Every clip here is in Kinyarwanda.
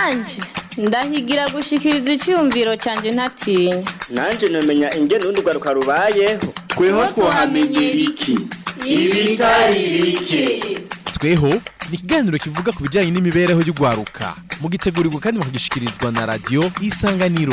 nanje ndahigira gushikiriza icyumviro canje ntatinya nanje nomenya ingene urwaruka rubayeho tweho twahamenyera iki ibitari bike. Tweho ni ikiganiro kivuga ku bijyanye n'imibereho y'urwaruka mugitegurirwa kandi mukagishikirizwa na radio Isanganiro.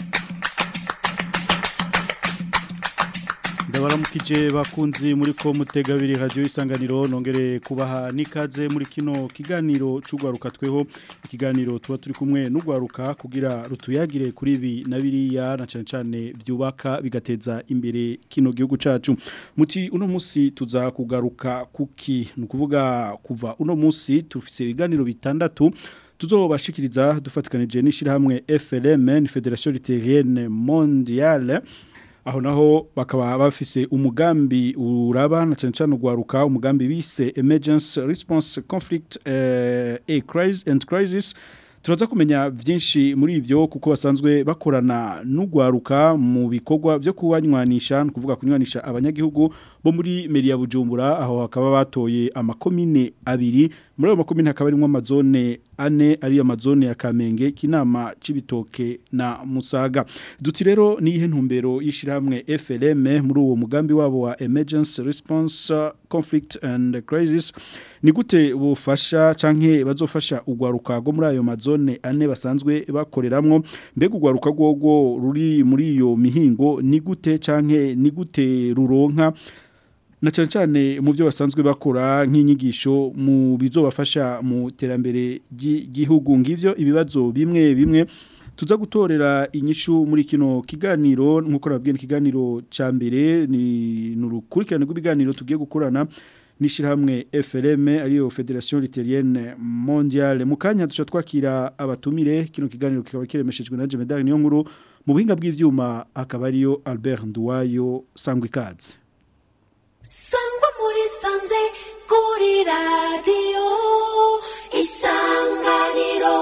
Ndabaramukije bakunzi muri ko mutegabiri radio Isanganiro nongere kubaha nikaze muri kino kiganiro c'urwaruka tweho ikiganiro tuba turi kumwe n'urwaruka kugira rutuyagire kuri ibi na biriya na cane vyubaka bigateza imbere kino gihugu cacu. Muti uno musi tuza kugaruka kuki nukuvuga kuva uno musi tufise ibiganiro bitandatu tuzobashikiriza dufatikanije n'ishirahamwe FLM Federation Luthérienne Mondiale. Aho naho bakaba bafise umugambi uraba na cyane ugwaruka umugambi bise Emergency Response Conflict and Crisis. Turaza kumenya vyinshi muri ivyo kuko basanzwe bakorana n'ugwaruka mu bikorwa byo kubanywanisha kuvuga kunywanisha abanyagihugu bo muri meri ya Bujumbura aho hakaba batoye amakomine abiri muri ayo makomine hakaba arimo amazone ane ari amazone ya Kamenge Kinama Cibitoke na Musaga. Duti rero ni ihe ntumbero yishirahamwe FLM muri uwo mugambi wabo wa Emergency Response Conflict and Crisis. Ni gute bufasha canke bazofasha ugwaruka go muri ayo mazone ane basanzwe bakoreramwo mbega ugwaruka gwogo ruri muri iyo mihingo ni gute canke ni gute ruronka na cyane mu byo basanzwe bakora nk'inyigisho mu bizobafasha mu terambere ry'igihugu ngivyo ibibazo bimwe tuza gutorera inyishu muri kino kiganiro nkuko nabwiye ikiganiro ca mbere ni nurukurikirane rw'ibiganiro tugiye gukorana n'ishirahamwe FLM ariyo Federation Luthérienne Mondiale. Mukanya duca twakira abatumire kino kiganiro kikaba kiremeshejwe na Medal niyo nkuru mu buhinga bw'ivyuma akaba ariyo Albert Nduwayo Sangwikazi. Sangwa muri sanze kuri radio Isanganiro.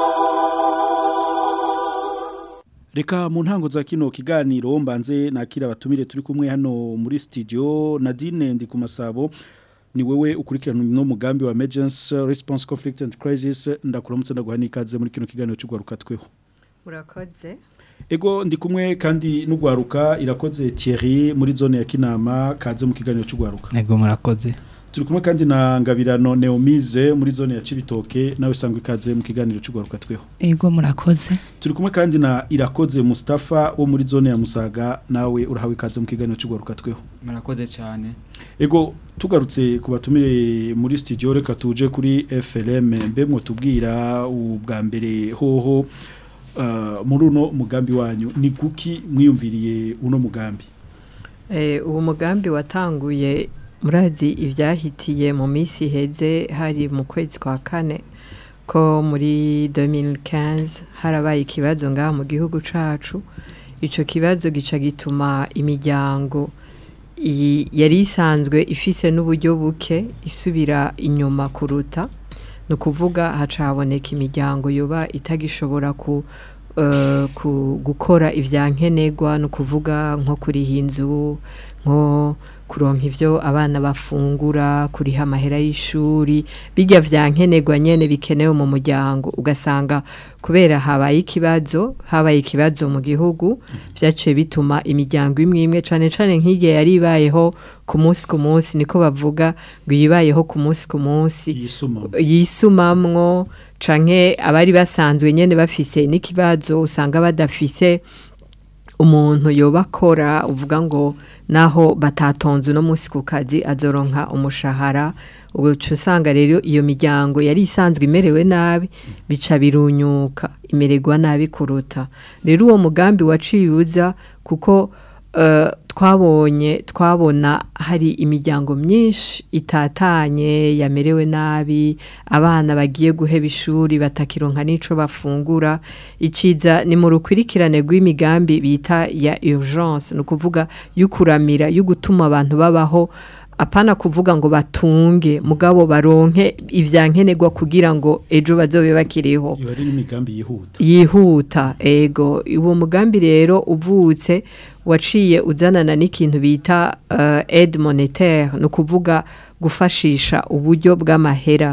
Reka mu ntango za kino kiganiro mbanze nakira abatumire turi kumwe hano muri studio. Nadine ndi ku Masabo ni wewe ukurikirana no mugambi wa Emergency Response Conflict and Crisis. Ndakuramutse ndaguha nikaze muri kino kiganiro cy'ugwaruka tweho. Urakoze. Ego ndi kumwe kandi n'ugwaruka Irakoze Thierry muri zone ya Kinama kaze mu kiganiro cy'ugwaruka. Ego murakoze. Turi kumwe kandi na Ngabirano Neomize muri zone ya Cibitoke nawe sangwe kaze mu kiganiro cy'ugwaruka tweho. Ego murakoze. Turi kumwe kandi na Irakoze Mustafa wo muri zone ya Musaga nawe urahawe kaze mu kiganiro cy'ugwaruka tweho. Murakoze cyane. Ego tugarutse kubatumire muri studio reka tuje kuri FLM mbemwe tubwira ubwa mbere hoho muri uno mugambi wanyu ni kuki mwiyumviriye uno mugambi? Uwo mugambi watanguye murazi ivyahitiye mu misi heze hari mu kwezi kwa kane ko muri 2015 harabaye ikibazo ngaha mu gihugu cacu. Ico kibazo gica gituma imiryango yari isanzwe ifise n'uburyo buke isubira inyuma kuruta no kuvuga hacaboneka imiryango yoba itagishobora gukora ivyankenegwa no kuvuga nko kuriha inzu nko kuronka ivyo abana bafungura kuriha amahera y'ishuri bijya vyankenegwa nyene bikenewe mu muryango ugasanga kubera habaye ikibazo mu gihugu vyace bituma imiryango imwe cane nk'igihe yari ibayeho ku munsi niko bavuga ngo yibayeho ku munsi yisumamwo canke abari basanzwe nyene bafise n'ikibazo usanga badafise umuntu yobakora uvuga ngo naho batatonze no munsi ku kazi azoronka umushahara ubucu usanga rero iyo miryango yari isanzwe imerewe nabi bica birunyuka imererwa nabi kuruta rero uwo mugambi waciyuza kuko twabona hari imiryango myinshi itatanye yamerewe nabi abana bagiye guheba ishuri batakironka n'ico bafungura iciza ni mu rukwirikirane rw'imigambi bita ya urgence no kuvuga yukuramira yugutuma abantu babaho apana kuvuga ngo batunge mugabo baronke ivyankenegwa kugira ngo ejo bazobe bakiriho iyo ari imigambi yihuta ego uwo mugambi rero uvutse waciye uzanana n'ikintu bita aide monétaire no kuvuga gufashisha uburyo bw'amahera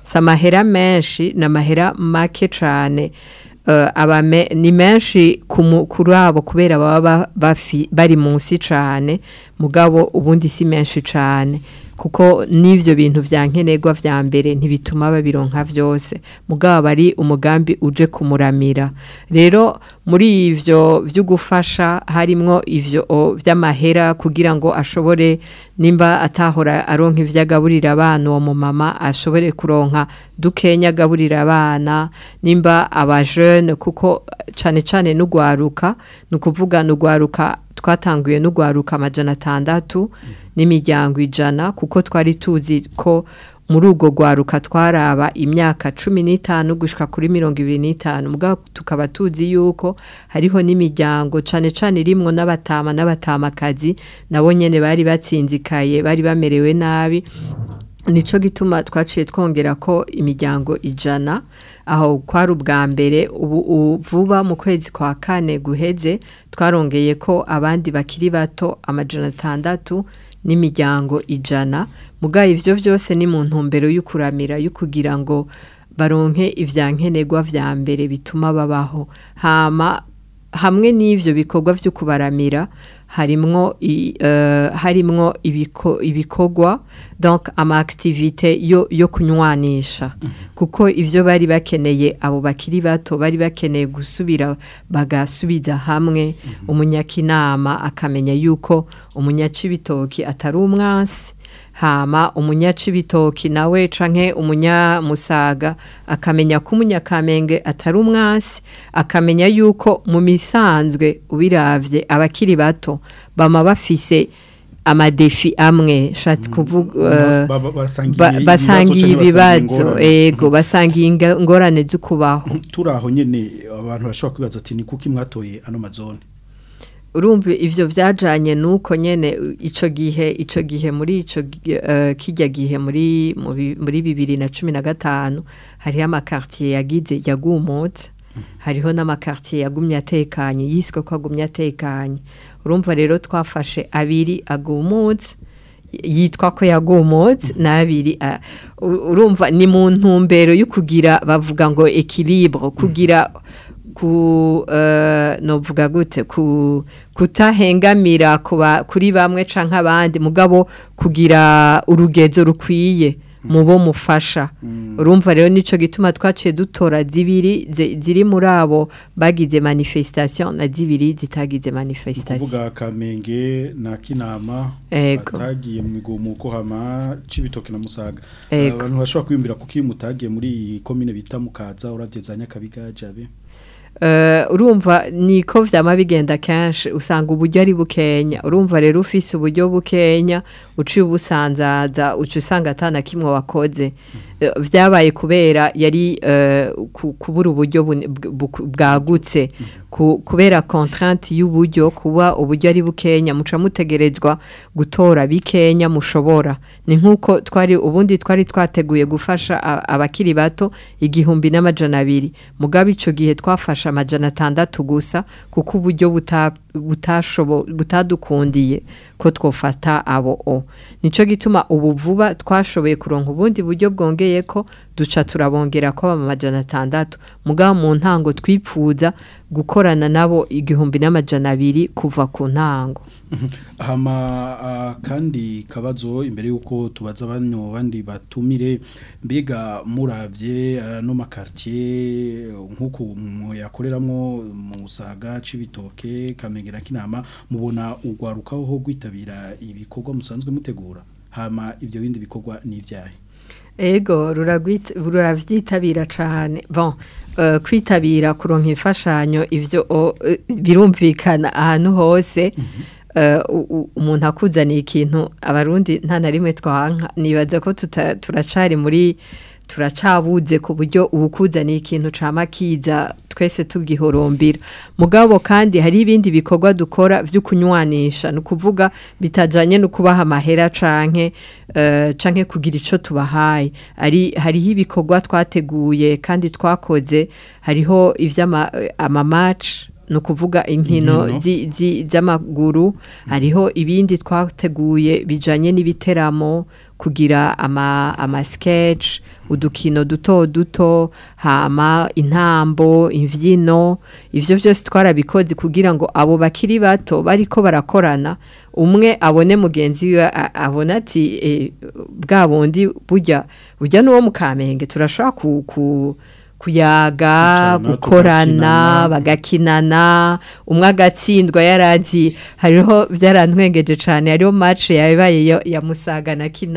samahera menshi na mahera make cyane ni menshi kuri abo kubera baba bari munsi cyane mugabo ubundi si menshi cyane kuko n'ivyo bintu vyankenerwa vya mbere ntibituma babironka vyose mugabo bari umugambi uje kumuramira rero muri ivyo vyo gufasha harimwo ivyo vy'amahera kugira ngo ashobore nimba atahora aronka ivyagaburira abana uwo mama ashobore kuronka dukenya gaburira abana nimba aba jeune kuko cane n'ugwaruka nukuvuga n'ugwaruka twatanguye n'ugwaruka 600 n'imiryango 100 kuko twari tuzi ko muri ugo gwaruka twaraba imyaka 15 gushika kuri 25 mugabo tukaba tuzi yuko hariho n'imiryango cane rimwe n'abatamakazi nabo nyene bari batsinzikaye bari bamerewe nabi nico gituma twaciye twongera ko imiryango 100 aho kwari ubwa mbere vuba mu kwezi kwa kane guheze twarongeye ko abandi bakiri bato 600 n'imiryango 100 mugaye ivyo vyose ni mu ntumbero y'ukuramira y'ukugira ngo baronke ivyankenerwa vya mbere bituma babaho hamwe n'ivyo bikorwa vyo kubaramira harimwo ibikorwa donc ama activité yo kunywanisha kuko ivyo bari bakeneye abo bakiri bato bari bakeneye gusubira bagasubiza hamwe umunyakinama akamenya yuko umunyacibitoki atari umwansi hama umunyacibitoki nawe canke umunyamusaga akamenya ko umunyakamenge atari umwansi akamenya yuko mu misanzwe ubiravye abakiri bato bama bafise amadefi amwe shatse kuvuga basangiye ibibazo ego basangiye ingorane z'ukubaho turaho nyene abantu bashobora kwibaza ati ni kuki mwatoye ano mazone urumva ivyo vyajanye nuko nyene ico gihe muri ico kijya gihe muri 2015 hariho amakartier yagize yagumutse hariho n'amakartier yagumye atekanye yiswe ko agumye atekanye urumva rero twafashe abiri agumutse yitwa ko yagumutse n'abiri urumva ni mu ntumbero y'ukugira bavuga ngo equilibre kugira novuga gute kutahengamira kuri bamwe canke abandi mugabo kugira urugezo rukwiye mubo mufasha urumva rero nico gituma twaciye dutora ziri muri abo bagize manifestation na zibiri zitagize manifestation kuvuga Kamenge na Kinama batagiye mu migumuko hama Cibitoke na Musaga abantu bashobora kwiyumvira kuki mutagiye muri commune bita Mukaza urabyezanya kabiga jabe urumva niko vyama bigenda kenshi usanga uburyo ari bukenya urumva rero ufise uburyo bukenya uciye ubusanzaza usanga atana kimwe wakoze vyabaye kubera yari kubura uburyo bwagutse kubera contrainte y'uburyo kuba uburyo ari bukenya muca mutegerezwa gutora bikenya mushobora ni nkuko ubundi twari twateguye gufasha abakiri bato 1200 mugabe ico gihe twafasha 600 gusa kuko uburyo butadukundiye ko twofata abo nico gituma ubu vuba twashoboye kuronka ubundi buryo bwongeye ko duca turabongera ko 600 mugabo mu ntango twipfuza gukorana nabo 1200 kuva ku ntango kandi kabazo imbere yuko tubaza bandi batumire mbega muravye no makartier nkuko yakoreramwo Musaga Cibitoke Kamenge na Kinama mubona ugwarukaho ho gwitabira ibikorwa musanzwe mutegura hama ivyo bindi bikorwa n'ivyahe ego ruravyitabira cane bon kwitabira kuronka imfashanyo ivyo birumvikana ahantu hose umuntu akuzaniye ikintu abarundi nta na rimwe twanka nibaza ko turacari muri turacabuze ku buryo ubukuzaniye ikintu camakiza twese tugihorombira mugabo kandi hari ibindi bikorwa dukora vyo kunywanisha no kuvuga bitajanye no kubaha amahera canke kugira ico tubahaye hariho ibikorwa twateguye kandi twakoze hariho ivya ama match no kuvuga inkino z'amaguru hariho ibindi twateguye bijanye n'ibiteramo kugira ama sketch udukino duto hama intambo imvyino ivyo byose twarabikoze kugira ngo abo bakiri bato bariko barakorana umwe abone mugenzi we abona ati bwa bundi burya n'uwo mu Kamenge turashaka kuyaga gukorana bagakinana umwe agatsindwa yarazi hariho byarantwengeje cyane hariho match yabaye ya Musaga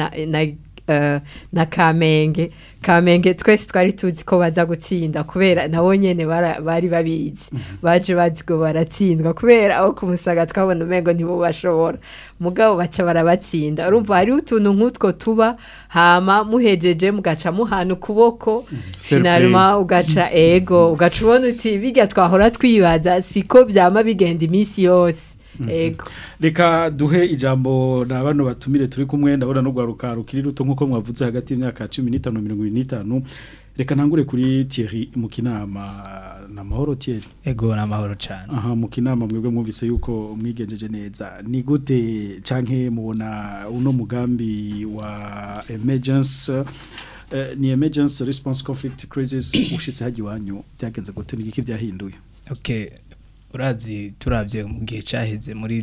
na Kamenge twese twari tuzi ko baza gutsinda kubera nabo nyene bari babizi baje baziko baratsindwa kubera aho kumusaga twabona umengo ntibo bashobora mugabo baca barabatsinda urumva hari utuntu nk'utwo tuba hama muhejeje mugaca muhana ukuboko finalima ugaca ugaca ubona uti bijya twahora twibaza siko byama bigenda iminsi yose ego reka duhe ijambo na bano batumire turi kumwe ndabona no gwaruka rukiri ruto nkuko mwavuze hagati y'imyaka 15 na 25 reka ntangure kuri Thierry Mukinama na mahoro Thierry ego na mahoro cyane aha Mukinama mwebwe mwumvise yuko mwigenjeje neza ni gute canke mubona uno mugambi wa emergency ni emergency response conflict crisis ushitse haji wanyu byagenze gute n'iki byahinduye okay urazi turavye mu gihe cyaheze muri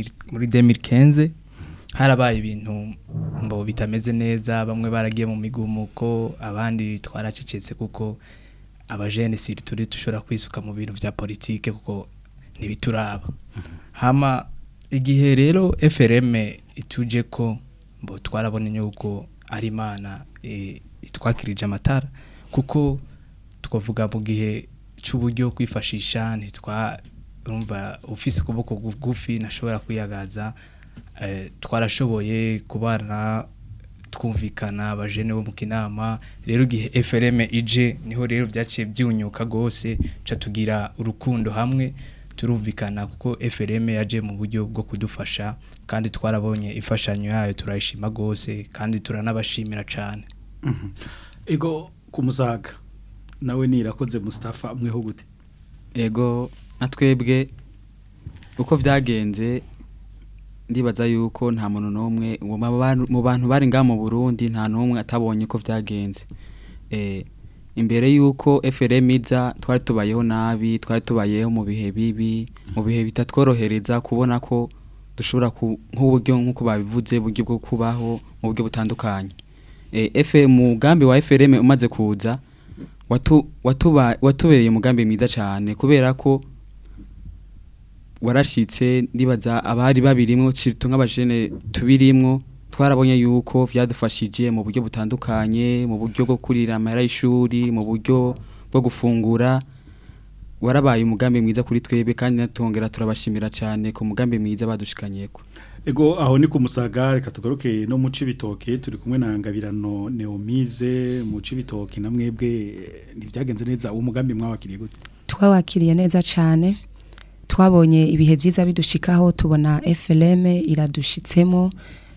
2015 harabaye ibintu mbo bitameze neza bamwe baragiye mu migumuko abandi twaracecetse kuko abajene siri turi tushora kwisuka mu bintu vya politike kuko nibituraba hama igihe rero FRM ituje ko mbo twarabonye yuko ari Imana itwakirije amatara kuko twavuga mu gihe cy'uburyo kwifashisha urumva ufise kuboko gufi nashobora kuyagaza twarashoboye kubana twumvikana abajene bo mu Kinama rero igihe FRM ije niho rero byaciye byunyuka gose ca tugira urukundo hamwe turumvikana kuko FRM yaje mu buryo bwo kudufasha kandi twarabonye ifashanyo yayo turayishima gose kandi turanabashimira cyane ego kumusaga nawe nirakoze Mustafa mweho gute ego natwebwe uko byagenze ndibaza yuko nta muntu n'umwe mu bantu bari ngaha mu Burundi nta n'umwe atabonye ko byagenze imbere yuko FRM iza twari tubayeho nabi twari tubayeho mu bihe bibi mu bihe bitatworohereza kubona ko dushobora nk'uburyo nk'uko babivuze buryo bwo kubaho mu buryo butandukanye umugambi wa FRM umaze kuza watubereye umugambi mwiza cyane kubera ko warashitse ndibaza abari babirimwo cito nk'abajene tubirimwo twarabonye yuko vyadufashije mu buryo butandukanye mu buryo bwo kurira amahera y'ishuri mu buryo bwo gufungura warabaye umugambi mwiza kuri twebe kandi natongera turabashimira cyane ku mugambi mwiza badushikanyeko ego aho ni kumusaga reka tugaruke no mu Cibitoke turi kumwe na Ngabirano Neomize mu Cibitoke namwebwe ntivyagenze neza uwo mugambi mwawakiriye gute twawakiriye neza cyane twabonye ibihe byiza bidushikaho tubona FLM iradushitsemo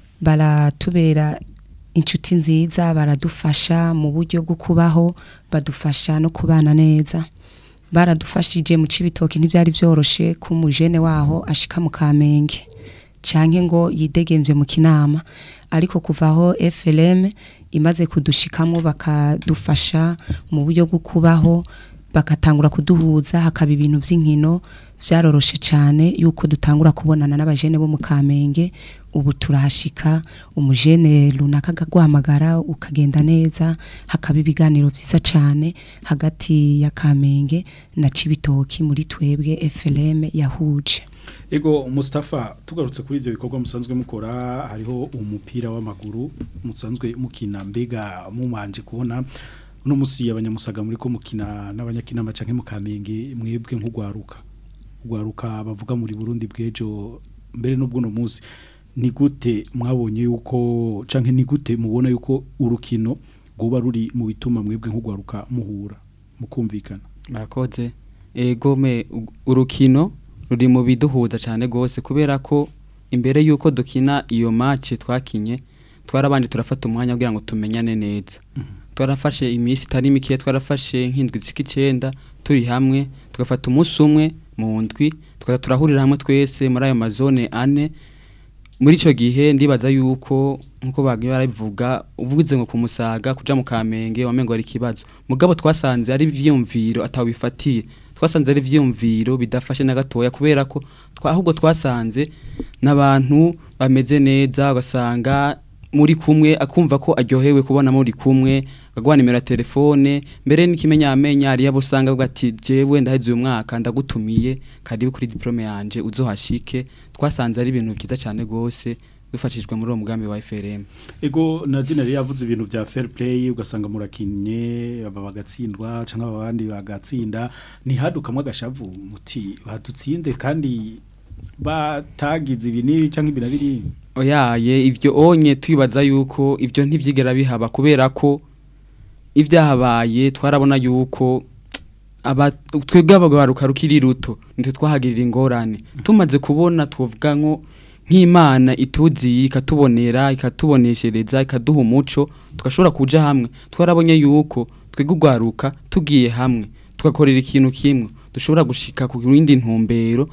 baratubera inshuti nziza baradufasha mu buryo bwo kubaho badufasha no kubana neza baradufashije mu Cibitoke ntivyari vyoroshe ku mujene waho ashika mu Kamenge canke ngo yidegemvye mu Kinama ariko kuvaho FLM imaze kudushikamo bakadufasha mu buryo bwo kubaho bakatangura kuduhuza hakaba ibintu vy'inkino vyaroroshe cyane yuko dutangura kubonana n'abajene bo mu Kamenge ubu turahashika umujene runaka gagwamagara ukagenda neza hakaba ibiganiro vyiza cyane hagati ya Kamenge na Cibitoki muri twebwe FLM yahuje ego Mustafa tugarutse kuri ivyo bikorwa musanzwe mukora hariho umupira w'amaguru musanzwe mukina mbega mumanje kubona uno musi abanyamusaga muri ko mukina n'abanyakinama canke mu Kamenge mwebwe nk'ugwaruka bavuga muri Burundi bwejo mbere n'ubwo no musi ni gute mwabonye yuko canke ni gute mubona yuko urukino goba ruri mu bituma mwebwe nk'ugwaruka muhura mukumvikana murakoze egome urukino ruri mu biduhuza cyane gose kubera ko imbere yuko dukina iyo match twakinye twarabanje turafata umwanya kugira ngo tumenyane neza twarafashe imisi tari mikiye twarafashe nk'indwi z'ikicenda turi hamwe tugafata umunsi umwe mu ndwi tukaza turahurira hamwe twese muri ayo mazone ane muri ico gihe ndibaza yuko nkuko bagiye barabivuga uvugize ngo kumusaga kuja mu Kamenge wamengo ari kibazo mugabo twasanze ari ivyumviro atawifatiye twasanze ari ivyumviro bidafashe na gatoya kubera ko ahubwo twasanze n'abantu bameze neza ugasanga muri kumwe akumva ko aryohewe kubona muri kumwe agwa nimero ya telefone mbere n'ikimenyamenya ari yabo usanga avuga ati jewe ndaheze uyu mwaka ndagutumiye karibu kuri diplome yanje uzohashike twasanze ari ibintu byiza cyane gose bifashijwe muri uwo mugambi wa FRM. Ego Nadine yari yavuze ibintu bya fair play ugasanga murakinye aba bagatsindwa canke abandi bagatsinda ni hadukamwe agashavu muti badutsinde kandi batagize ibiniri canke ibinabiri. Oyaye ivyo onye twibaza yuko ivyo ntivyigera bihaba kubera ko ivyahabaye twarabona yuko twebwe abagaruka rukiri ruto nitwe twahagirira ingorane tumaze kubona tuvuga nko nk'Imana ituzi ikatubonera ikatuboneshereza ikaduha umuco tugashobora kuja hamwe twarabonye yuko twigugwaruka tugiye hamwe tugakorera ikintu kimwe dushobora gushika ku rindi ntumbero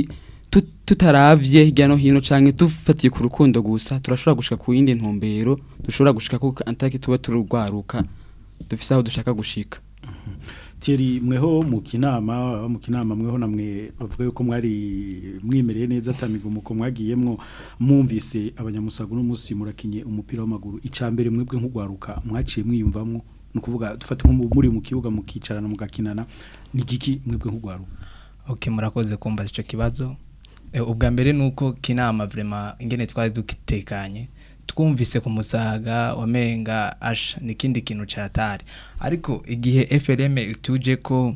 tutaravye hirya no hino canke dufatiye ku rukundo gusa turashobora gushika ku yindi ntumbero dushobora gushika ku antaki tuba turugwaruka dufise aho dushaka gushika. Thierry mweho mu kinama mweho namwe bavuga yuko mwari mwimereye neza tamigumuko mwagiyemwo mumvise abanyamusago n'umunsi murakinye umupira w'amaguru icambere mwebwe nk'ugwaruka mwaciye mwiyumvamwo no kuvuga dufata nko muri mu kibuga mukicarana mugakinana ni giki mwebwe nk'ugwaruka. Okay murakoze kumbaza ico kibazo. Ubwa mbere nuko kinama vraiment ingene twari dukitekanye twumvise ku musaga wamenga nikindi kintu cyatari ariko igihe FRM ituje ko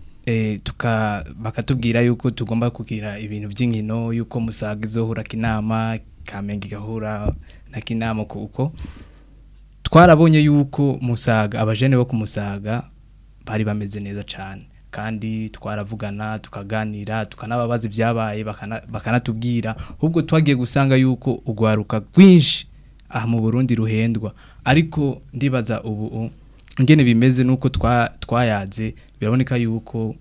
bakatubwira yuko tugomba kugira ibintu by'inkino yuko musaga izohura kinama Kamenge gahura na kinama kuko twarabonye yuko musaga abajene bo ku musaga bari bameze neza cyane kandi twaravugana tukaganira tukanababaza ibyabaye bakanatubwira ahubwo twagiye gusanga yuko ugwaruka gwinshi mu Burundi ruhendwa ariko ndibaza ubu ngene bimeze nuko twayaze biraboneka yuko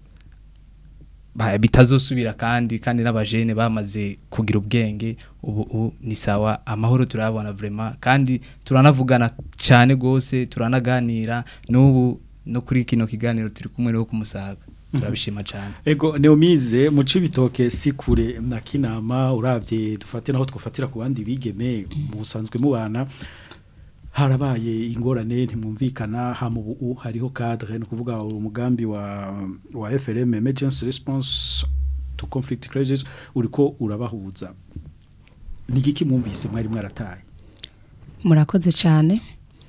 bitazosubira kandi n'abajene bamaze kugira ubwenge ubu ni sawa amahoro turabona vraiment kandi turanavugana cyane gose turanaganira n'ubu no kuri kino kiganiro turi kumwe no kumusaga turabishima cyane. Ego Neomize mu Cibitoke sikure na Kinama uravye dufate naho twofatira ku bandi bigeme musanzwe mubana harabaye ingorane ntimumvikana ha mu bu hariho cadre no kuvuga umugambi wa FRM emergency response to conflict crisis uriko urabahuza ni giki mwumvise mwari mwarataye. Murakoze cyane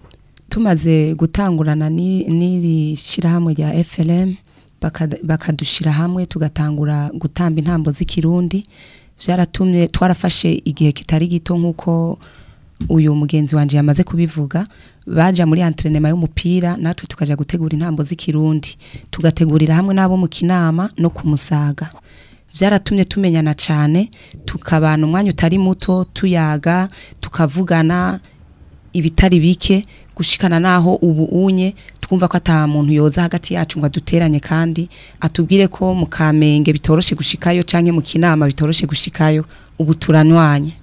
tumaze gutangurana n'iri shirahamwe rya FLM bakadushira hamwe tugatangura gutamba intambo z'ikirundi byaratumye twarafashe igihe kitari gito nkuko uyu mugenzi wanje yamaze kubivuga baja muri entraînement y'umupira natwe tukaja gutegura intambo z'ikirundi tugategurira hamwe nabo mu kinama no kumusaga byaratumye tumenyana cyane tukabana umwanya utari muto tuyaga tukavugana ibitari bike gushikana naho ubu unye twumva ko ata muntu yoza hagati yacu ngo aduteranye kandi atubwire ko mu Kamenge bitoroshe gushikayo canke mu kinama bitoroshe gushikayo ubu turanwanye.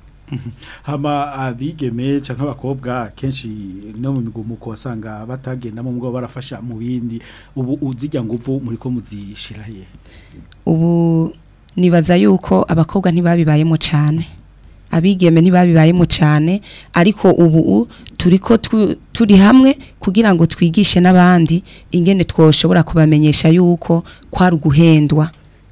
Hama abigeme canke abakobwa kenshi no mu migumuko wasanga batagenda mu mugabo barafasha mu bindi ubu uzijya nguvu muri ko muzishira he. Ubu nibaza yuko abakobwa ntibabibayemo cyane abigeme ntibabibayemo cyane ariko ubu turiko turi hamwe kugira ngo twigishe n'abandi ingene twoshobora kubamenyesha yuko kwari guhendwa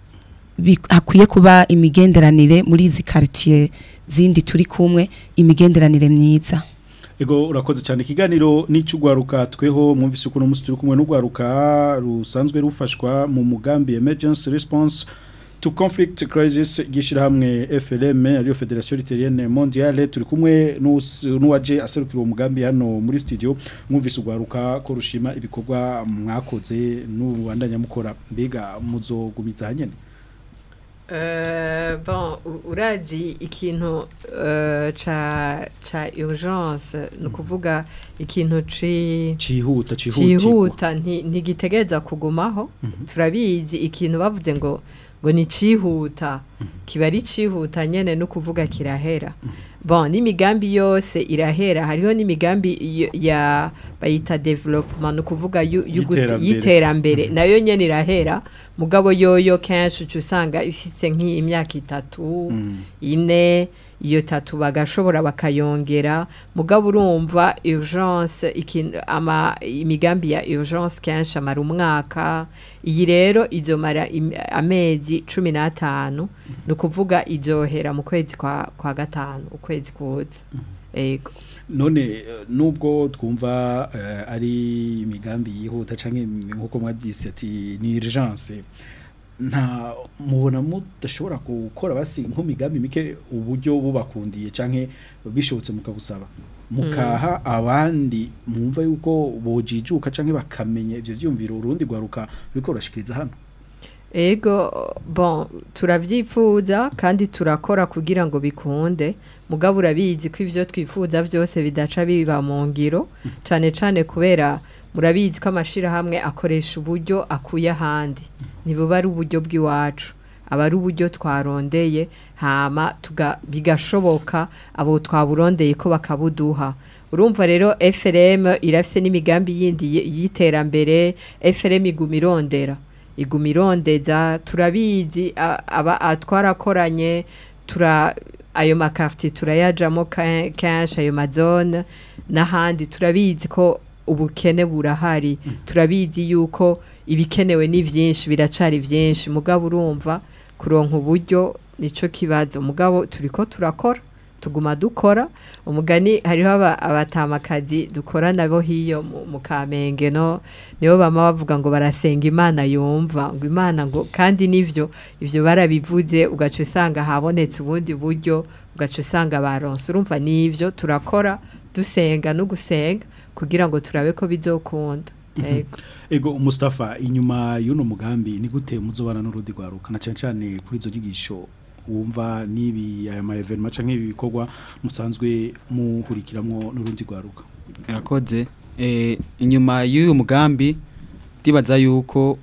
akwiye kuba imigenderanire muri izi quartier zindi turi kumwe imigenderanire myiza. Ego urakoze cyane ikiganiro n'icugwaruka tweho mwumvise uko no musi turi kumwe n'ugwaruka rusanzwe rufashwa mu mugambi emergency response to conflict crisis gishira hamwe FLM ariyo Federation Italienne Mondiale turi kumwe n'uwaje aserukira uwo mugambi hano muri studio mwumvise ugwaruka ko rushima ibikorwa mwakoze n'ubandanya mukora mbega muzogumiza hanyene. Bon urazi ikintu ca urgence no kuvuga ikintu cihuta ntigitegereza kugumaho turabizi ikintu bavuze ngo ni cihuta kiba ari cihuta nyene no kuvuga kirahera bon n'imigambi yose irahera hariho n'imigambi ya bayita development no kuvuga y'iterambere nayo nyene irahera mugabo yoyo kenshi usanga ifise nk'imyaka 3 4 iyo 3 bagashobora bakayongera mugabo urumva urgence imigambi ya urgence kenshi amara umwaka iyi rero izomara amezi 15 no kuvuga izohera mu kwezi kwa gatanu ukwezi kuza ego none nubwo twumva ari imigambi yihuta canke nkuko mwadise ati ni urgence nta mubona mudashobora gukora basi nk'imigambi mike uburyo bubakundiye canke bishobotse mukabusaba mukaha abandi mwumva yuko bojijuka canke bakamenya ivyo vyumviro urundi gwaruka riko rashikiriza hano ego bon turavyifuza kandi turakora kugira ngo bikunde mugabo urabizi ko ivyo twifuza vyose bidaca biba mu ngiro cane kubera murabizi ko amashira hamwe akoresha uburyo akuye ahandi nibo bari uburyo bw'iwacu abari uburyo twarondeye hama bigashoboka abo twaburondeye ko bakabuduha urumva rero FRM irafise n'imigambi yindi yiterambere FRM igumirondeza turabizi twarakoranye ayo makarti turayajamo kenshi ayo mazone n'ahandi turabizi ko ubukene burahari turabizi yuko ibikenewe ni vyinshi biracari vyinshi mugabo urumva kuronka uburyo nico kibazo mugabo turiko turakora tuguma dukora umugani hariho abatamakazi dukora nabo hiyo mu Kamenge nibo bama bavuga ngo barasenga Imana yumva ngo Imana ngo kandi nivyo ivyo barabivuze ugaca usanga habonetse ubundi buryo ugaca usanga baronse urumva nivyo turakora dusenga no gusenga kugira ngo turabe ko bizokunda ego Mustafa inyuma y'uno mugambi ni gute muzobana n'urundi gwaruka na cyane kuri izo nyigisho wumva nibi aya ma evenement canke ibi bikorwa musanzwe muhurikiramwo n'urundi gwaruka irakoze inyuma y'uyu mugambi ndibaza yuko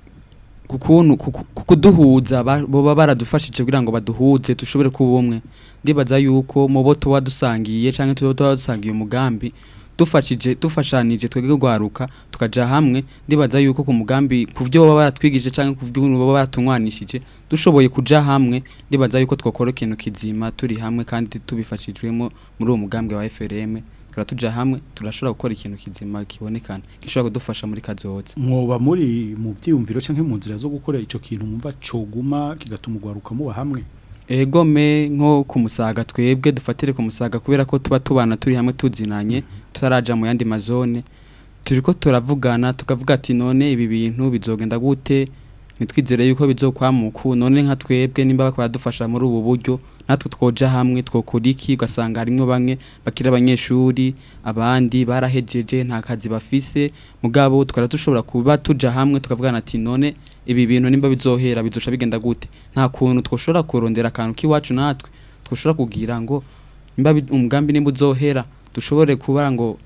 kuduhuza boba baradufashije kugira ngo baduhuze dushobore kuba umwe ndibaza yuko mubo tuba dusangiye canke tuba dusangiye umugambi dufashanije twege gwaruka tukaja hamwe ndibaza yuko ku mugambi kuvyo baba baratwigije canke kuvyo baba baratunwanishije dushoboye kuja hamwe ndibaza yuko twokora ikintu kizima turi hamwe kandi tubifashijwemo muri uwo mugambi wa FRM tuja hamwe turashobora gukora ikintu kizima kibonekana gishobora kudufasha muri kazoza mwoba muri mu vyiyumviro canke mu nzira zo gukora ico kintu mwumva coguma kigatuma ugwaruka muba hamwe egome nko kumusaga twebwe dufatire kumusaga kubera ko tuba tubana turi hamwe tuzinanye tutaraja mu yandi mazone turiko turavugana tukavuga ati none ibi bintu bizogenda gute nitwizere yuko bizokwamuku none nka twebwe nimba bakadufasha muri ubu buryo natwe twoja hamwe twokora iki ugasanga harimo bamwe bakira abanyeshuri abandi barahejeje nta kazi bafise mugabo tukara dushobora kuba tuja hamwe tukavugana ati none ibi bintu nimba bizohera bizosha bigenda gute nta kuntu twoshora kurondera akantu kiwacu natwe twoshora kugira ngo nimba umugambi nimba uzohera dushobore kuba ngo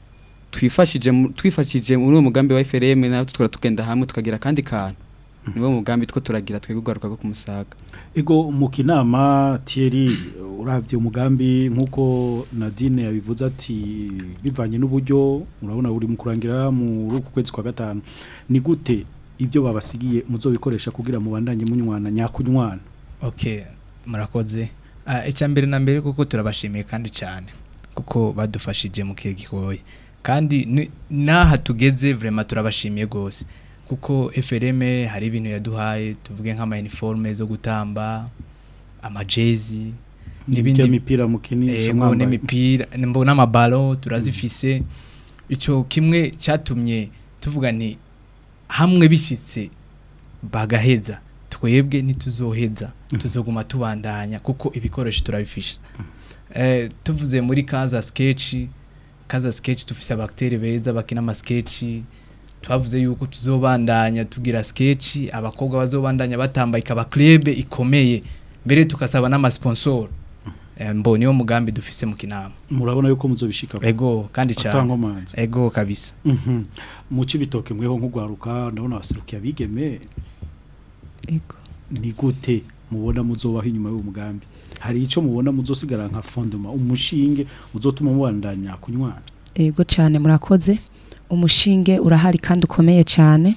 twifashije muri uwo mugambi wa FRM natwe tukora tugenda hamwe tukagira kandi kantu niwo mugambi two turagira twigugaruka ko kumusaga ego mu kinama Thierry uravye umugambi nkuko Nadine yabivuze ati bivanye n'uburyo urabona uri mu kurangira mu ruku kwezi kwa gatanu ni gute ibyo babasigiye muzobikoresha kugira mubandanye munywana nyakunywana okay murakoze icambere na mbere kuko turabashimiye kandi cyane kuko badufashije mu kihe gihoye kandi naha tugeze vraiment turabashimiye gose kuko FRM hari ibintu yaduhaye tuvuge nk'ama uniforme zo gutamba amajezi n'ibindi mipira mukinisha mwambaye n'imipira mbona amabalo turazifise ico kimwe cyatumye tuvuga ni hamwe bishitse bagaheza twebwe ntituzoheza tuzoguma tubandanya kuko ibikoresho turabifisha tuvuze muri kaza sketch tufise abakteri beza bakina ama sketch twavuze yuko tuzobandanya tugira sketch abakobwa bazobandanya batambaye ikaba club ikomeye mbere tukasaba n'ama sponsor mbonye yo mugambi dufise mu kinama murabona yuko muzobishika ego kandi cyane ego kabisa mu cibitoke mweho nk'ugwaruka ndabona basirukiye abigeme ego ni gute mubona muzobaho inyuma y'uwo mugambi hari ico mubona muzosigara nka fondoma umushinge uzotuma mubandanya kunywana ego cyane murakoze umushinge urahari kandi ukomeye cyane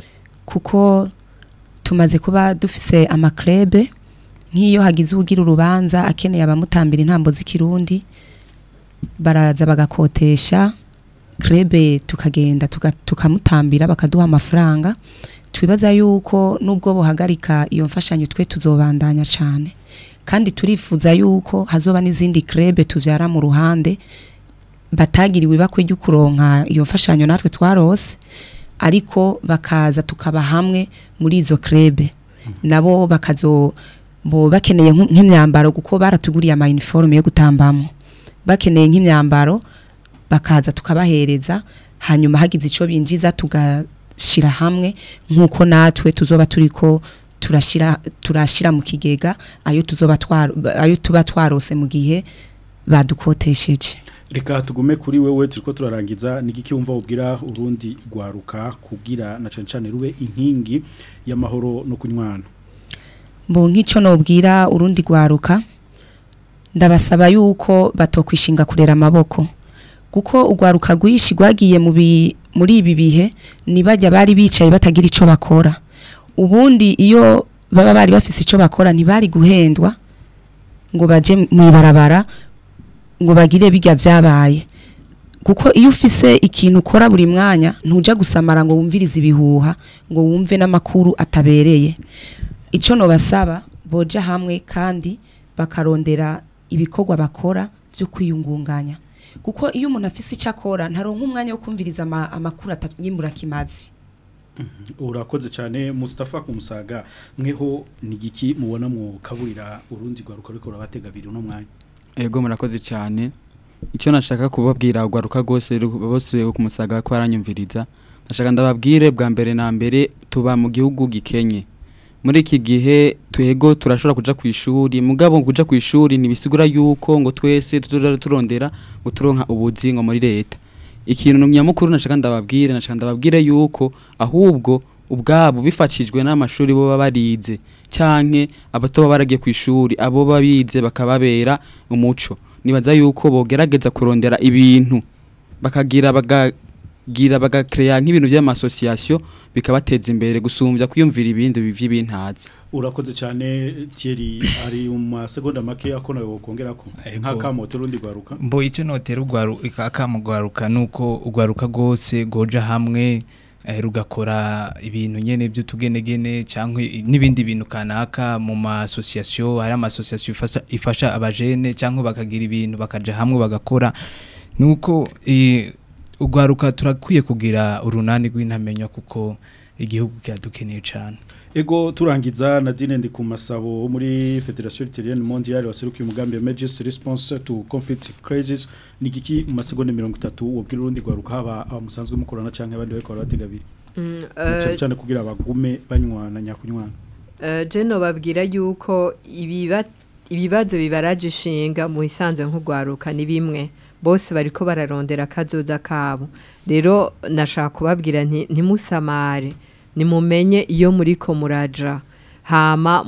kuko tumaze kuba dufise amaklebe nk'iyo hagize ugira urubanza akeneye abamutambira intambo z'ikirundi baraza bagakotesha klebe tukagenda tukamutambira bakaduha amafaranga twibaza yuko nubwo buhagarika iyo mfashanyo twe tuzobandanya cyane kandi turifuza yuko hazoba n'izindi klebe tuvyara mu ruhande batagiriwe bakwe ryo kuronka iyo mfashanyo natwe twarose ariko bakaza tukaba hamwe muri izo klebe nabo bo bakeneye nk'imyambaro kuko baratuguriye ama uniforme yo gutambamo bakeneye nk'imyambaro bakaza tukabahereza hanyuma hagize ico binjiza tugashira hamwe nkuko natwe tuzoba turiko turashira mu kigega ayo tuba twarose mu gihe badukotesheje reka tugume kuri wewe turiko turarangiza nigiki wumva ubwira urundi gwaruka kugira na cane rube inkingi y'amahoro no kunywana Mbo nk'ico nobwira urundi gwaruka ndabasaba yuko batokwishinga kurera amaboko kuko ugwaruka gwishi gwagiye muri ibi bihe nibajya bari bicaye batagira ico bakora ubundi iyo baba bari bafise ico bakora ntibari guhendwa ngo baje mu ibarabara ngo bagire bijya vyabaye kuko iyo ufise ikintu ukora buri mwanya ntuja gusamara ngo wumvirize ibihuha ngo wumve n'amakuru atabereye ico no basaba boja hamwe kandi bakarondera ibikorwa bakora byo kwiyungunganya kuko iyo umuntu afise ico akora ntaronka umwanya wo kumviriza amakuru atanyimbura kimazi urakoze cyane Mustafa Kumusaga mweho nigiki mubona mu kaburira urundi gwaruka ariko urabatega biri no mwanya ego murakoze cyane icyo nashaka kubabwira gwaruka gose bose Kumusaga ko aranyumviriza nashaka ndababwire bwa mbere na mbere tuba mu gihugu gikenye muri iki gihe twego turashobora kuja ku ishuri mugabo kuja ku ishuri nibisigura yuko ngo twese turondera ngo turonka ubuzi ngo muri leta ikintu nyamukuru nashaka ndababwire yuko ahubwo ubwabo bifashijwe n'amashuri bo barize canke abato baragiye ku ishuri abo babize bakababera umuco nibaza yuko bogerageza kurondera ibintu bagakreya nk'ibintu by'amasosiyasiyo bikabateza imbere gusumbya kwiyumvira ibindi by'ibintazi urakoze cyane Thierry ari mu segonda make akona yo kongerako nk'akamote rundi gwaruka mbo ico notera ugwaruka akamugwaruka nuko ugwaruka gose goja hamwe rugakora ibintu nyene byo tugenegene canke nibindi bintu kanaka mu ma association hari ama association ifasha abajene canke bakagira ibintu bakaja hamwe bagakora nuko ugwaruka turakwiye kugira urunani rw'intamenyo kuko igihugu cyadukeneye cyane ego turangiza Nadine ndi ku masabo muri Federation Italienne Mondiale waserukiye umugambi Emergency Response to Conflict Crisis nigiki mu masegonda 30 wobwira urundi gwaruka haba musanzwe mukorana canke abandi bariko barategabira cyane kugira abagume banywana nyakunywana Jeno babwira yuko ibibazo bibaraje ishinga mu isanzwe nk'ugwaruka ni bimwe bose bariko bararondera kazoza kabo rero nashaka kubabwira ntimusamare nimumenye iyo muriko muraja hama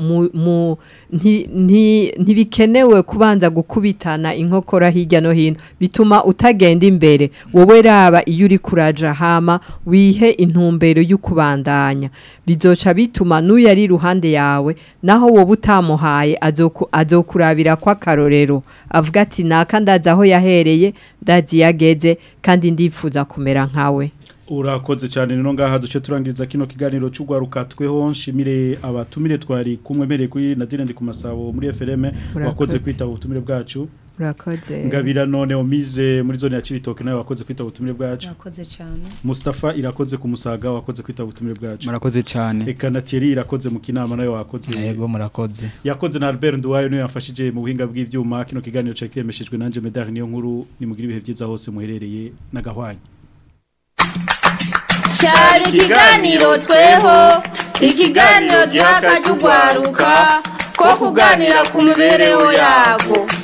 ntibikenewe kubanza gukubitana inkokora hirya no hino bituma utagenda imbere wowe raba iyo uri kuraja hama wihe intumbero y'ukubandanya bizoca bituma n'uyari iruhande yawe naho wowe utamuhaye azokurabira kwa karorero avuga ati naka ndaza aho yahereye ndazi yageze kandi ndifuza kumera nkawe urakoze cyane nino ngaha duce turangiriza kino kiganiro cy'ugwaruka tweho nshimire abatumire twari kumwe mereye kuri Nadine ndi ku masabo muri FRM wakoze kwita ubutumire bwacu urakoze ngabira none omize muri zone ya Cibitoke nawe wakoze kwita ubutumire bwacu urakoze cyane Mustafa irakoze ku Musaga wakoze kwita ubutumire bwacu murakoze cyane eka na Thierry irakoze mu kinama nawe wakoze yego murakoze yakoze na Albert Nduwayo niwe yafashije mu buhinga bw'ivyuma kino kiganiro cyakiremeshejwe nanje Medar niyo nkuru ni mugira ibihe byiza hose muherereye na Gahwanya cyari ikiganiro tweho ikiganiro giha akajya ugwaruka ko kuganira ku mibereho yago